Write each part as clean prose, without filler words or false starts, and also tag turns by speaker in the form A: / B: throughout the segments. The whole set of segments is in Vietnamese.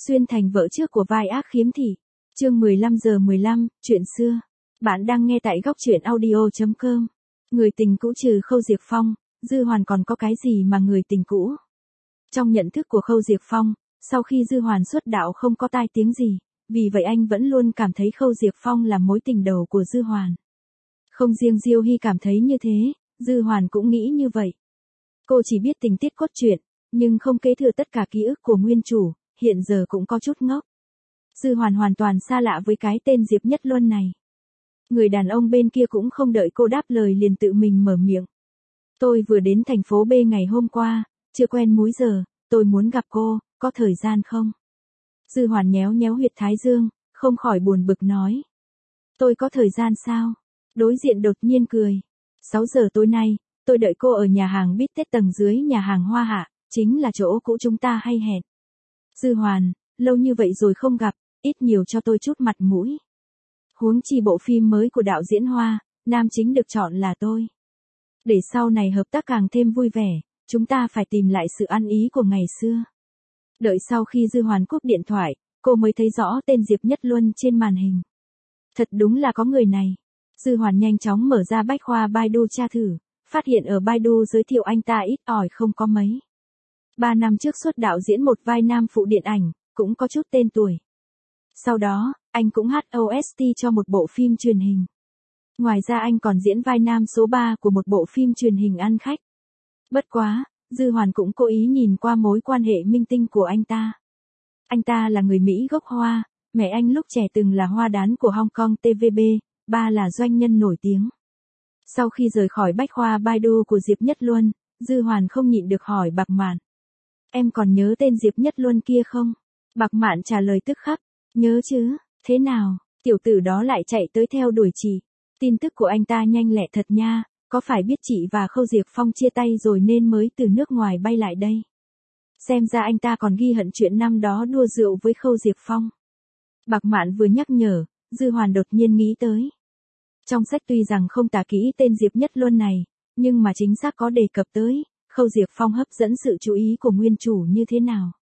A: Xuyên thành vợ trước của vai ác khiếm thị. Chương 15:15, chuyện xưa. Bạn đang nghe tại góc truyện audio.com. Người tình cũ trừ Khâu Diệp Phong, Dư Hoàn còn có cái gì mà người tình cũ? Trong nhận thức của Khâu Diệp Phong, sau khi Dư Hoàn xuất đạo không có tai tiếng gì, vì vậy anh vẫn luôn cảm thấy Khâu Diệp Phong là mối tình đầu của Dư Hoàn. Không riêng Diêu Hy cảm thấy như thế, Dư Hoàn cũng nghĩ như vậy. Cô chỉ biết tình tiết cốt truyện, nhưng không kế thừa tất cả ký ức của nguyên chủ, hiện giờ cũng có chút ngốc. Dư Hoàn hoàn toàn xa lạ với cái tên Diệp Nhất Luân này. Người đàn ông bên kia cũng không đợi cô đáp lời liền tự mình mở miệng. Tôi vừa đến thành phố B ngày hôm qua, chưa quen múi giờ, tôi muốn gặp cô, có thời gian không? Dư Hoàn nhéo nhéo huyệt thái dương, không khỏi buồn bực nói. Tôi có thời gian sao? Đối diện đột nhiên cười. 6 giờ tối nay, tôi đợi cô ở nhà hàng Bít Tết tầng dưới nhà hàng Hoa Hạ, chính là chỗ cũ chúng ta hay hẹn. Dư Hoàn, lâu như vậy rồi không gặp, ít nhiều cho tôi chút mặt mũi. Huống chi bộ phim mới của đạo diễn Hoa, nam chính được chọn là tôi. Để sau này hợp tác càng thêm vui vẻ, chúng ta phải tìm lại sự ăn ý của ngày xưa. Đợi sau khi Dư Hoàn cúp điện thoại, cô mới thấy rõ tên Diệp Nhất Luân trên màn hình. Thật đúng là có người này. Dư Hoàn nhanh chóng mở ra bách khoa Baidu tra thử, phát hiện ở Baidu giới thiệu anh ta ít ỏi không có mấy. 3 năm trước xuất đạo diễn một vai nam phụ điện ảnh, cũng có chút tên tuổi. Sau đó, anh cũng hát OST cho một bộ phim truyền hình. Ngoài ra anh còn diễn vai nam số 3 của một bộ phim truyền hình ăn khách. Bất quá, Dư Hoàn cũng cố ý nhìn qua mối quan hệ minh tinh của anh ta. Anh ta là người Mỹ gốc Hoa, mẹ anh lúc trẻ từng là hoa đán của Hong Kong TVB, ba là doanh nhân nổi tiếng. Sau khi rời khỏi bách khoa Baidu của Diệp Nhất Luân, Dư Hoàn không nhịn được hỏi Bạc Mạn. Em còn nhớ tên Diệp Nhất Luân kia không? Bạc Mạn trả lời tức khắc. Nhớ chứ, thế nào, tiểu tử đó lại chạy tới theo đuổi chị. Tin tức của anh ta nhanh lẹ thật nha, có phải biết chị và Khâu Diệp Phong chia tay rồi nên mới từ nước ngoài bay lại đây? Xem ra anh ta còn ghi hận chuyện năm đó đua rượu với Khâu Diệp Phong. Bạc Mạn vừa nhắc nhở, Dư Hoàn đột nhiên nghĩ tới. Trong sách tuy rằng không tả kỹ tên Diệp Nhất Luân này, nhưng mà chính xác có đề cập tới, Khâu Diệp Phong hấp dẫn sự chú ý của nguyên chủ như thế nào.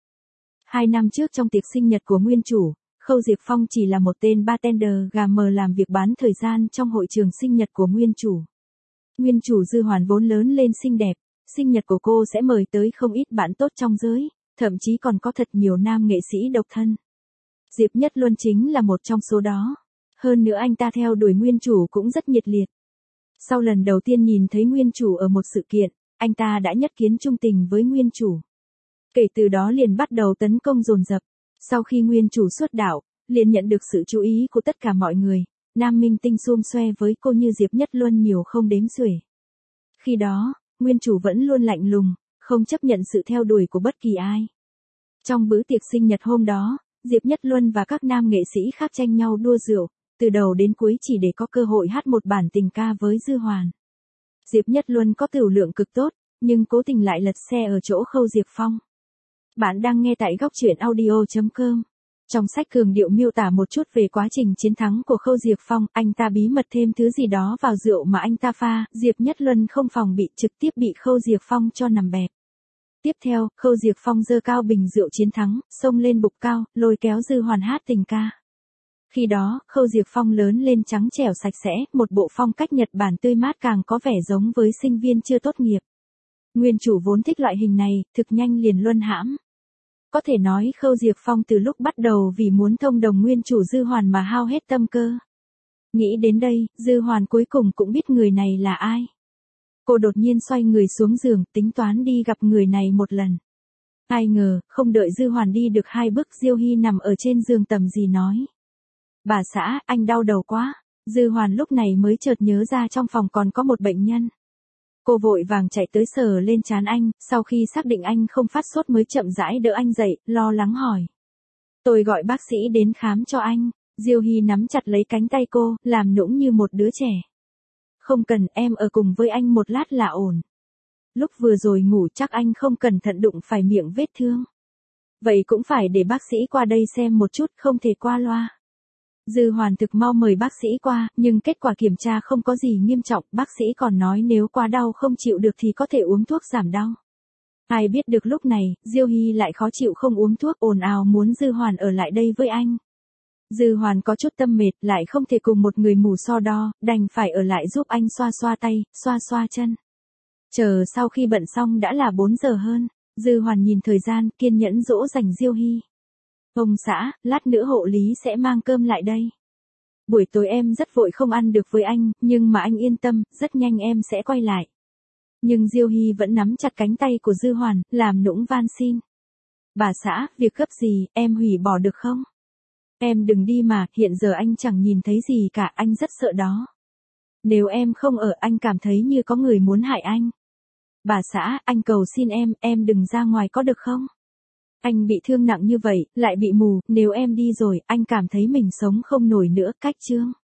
A: 2 năm trước trong tiệc sinh nhật của nguyên chủ, Khâu Diệp Phong chỉ là một tên bartender gà mờ làm việc bán thời gian trong hội trường sinh nhật của nguyên chủ. Nguyên chủ Dư Hoàn vốn lớn lên xinh đẹp, sinh nhật của cô sẽ mời tới không ít bạn tốt trong giới, thậm chí còn có thật nhiều nam nghệ sĩ độc thân. Diệp Nhất Luân chính là một trong số đó. Hơn nữa anh ta theo đuổi nguyên chủ cũng rất nhiệt liệt. Sau lần đầu tiên nhìn thấy nguyên chủ ở một sự kiện, anh ta đã nhất kiến chung tình với nguyên chủ. Kể từ đó liền bắt đầu tấn công dồn dập. Sau khi nguyên chủ xuất đạo, liền nhận được sự chú ý của tất cả mọi người, nam minh tinh xum xoe với cô như Diệp Nhất Luân nhiều không đếm xuể. Khi đó, nguyên chủ vẫn luôn lạnh lùng, không chấp nhận sự theo đuổi của bất kỳ ai. Trong bữa tiệc sinh nhật hôm đó, Diệp Nhất Luân và các nam nghệ sĩ khác tranh nhau đua rượu, từ đầu đến cuối chỉ để có cơ hội hát một bản tình ca với Dư Hoàn. Diệp Nhất Luân có tửu lượng cực tốt, nhưng cố tình lại lật xe ở chỗ Khâu Diệp Phong. Bạn đang nghe tại góc truyện audio.com. Trong sách cường điệu miêu tả một chút về quá trình chiến thắng của Khâu Diệp Phong, anh ta bí mật thêm thứ gì đó vào rượu mà anh ta pha, Diệp Nhất Luân không phòng bị trực tiếp bị Khâu Diệp Phong cho nằm bẹp. Tiếp theo, Khâu Diệp Phong giơ cao bình rượu chiến thắng, xông lên bục cao, lôi kéo Dư Hoàn hát tình ca. Khi đó, Khâu Diệp Phong lớn lên trắng trẻo sạch sẽ, một bộ phong cách Nhật Bản tươi mát càng có vẻ giống với sinh viên chưa tốt nghiệp. Nguyên chủ vốn thích loại hình này, thực nhanh liền luân hãm. Có thể nói Khâu Diệp Phong từ lúc bắt đầu vì muốn thông đồng nguyên chủ Dư Hoàn mà hao hết tâm cơ. Nghĩ đến đây, Dư Hoàn cuối cùng cũng biết người này là ai. Cô đột nhiên xoay người xuống giường, tính toán đi gặp người này một lần. Ai ngờ, không đợi Dư Hoàn đi được 2 bước, Diêu Hy nằm ở trên giường tầm gì nói. Bà xã, anh đau đầu quá. Dư Hoàn lúc này mới chợt nhớ ra trong phòng còn có một bệnh nhân. Cô vội vàng chạy tới sờ lên trán anh, sau khi xác định anh không phát sốt mới chậm rãi đỡ anh dậy, lo lắng hỏi. Tôi gọi bác sĩ đến khám cho anh. Diêu Hy nắm chặt lấy cánh tay cô, làm nũng như một đứa trẻ. Không cần, em ở cùng với anh một lát là ổn. Lúc vừa rồi ngủ chắc anh không cẩn thận đụng phải miệng vết thương. Vậy cũng phải để bác sĩ qua đây xem một chút, không thể qua loa. Dư Hoàn thực mau mời bác sĩ qua, nhưng kết quả kiểm tra không có gì nghiêm trọng, bác sĩ còn nói nếu quá đau không chịu được thì có thể uống thuốc giảm đau. Ai biết được lúc này, Diêu Hy lại khó chịu không uống thuốc ồn ào muốn Dư Hoàn ở lại đây với anh. Dư Hoàn có chút tâm mệt lại không thể cùng một người mù so đo, đành phải ở lại giúp anh xoa xoa tay, xoa xoa chân. Chờ sau khi bận xong đã là 4 giờ hơn, Dư Hoàn nhìn thời gian kiên nhẫn dỗ dành Diêu Hy. Ông xã, lát nữa hộ lý sẽ mang cơm lại đây. Buổi tối em rất vội không ăn được với anh, nhưng mà anh yên tâm, rất nhanh em sẽ quay lại. Nhưng Diêu Hy vẫn nắm chặt cánh tay của Dư Hoàn, làm nũng van xin. Bà xã, việc gấp gì, em hủy bỏ được không? Em đừng đi mà, hiện giờ anh chẳng nhìn thấy gì cả, anh rất sợ đó. Nếu em không ở anh cảm thấy như có người muốn hại anh. Bà xã, anh cầu xin em đừng ra ngoài có được không? Anh bị thương nặng như vậy, lại bị mù, nếu em đi rồi, anh cảm thấy mình sống không nổi nữa, cách chương.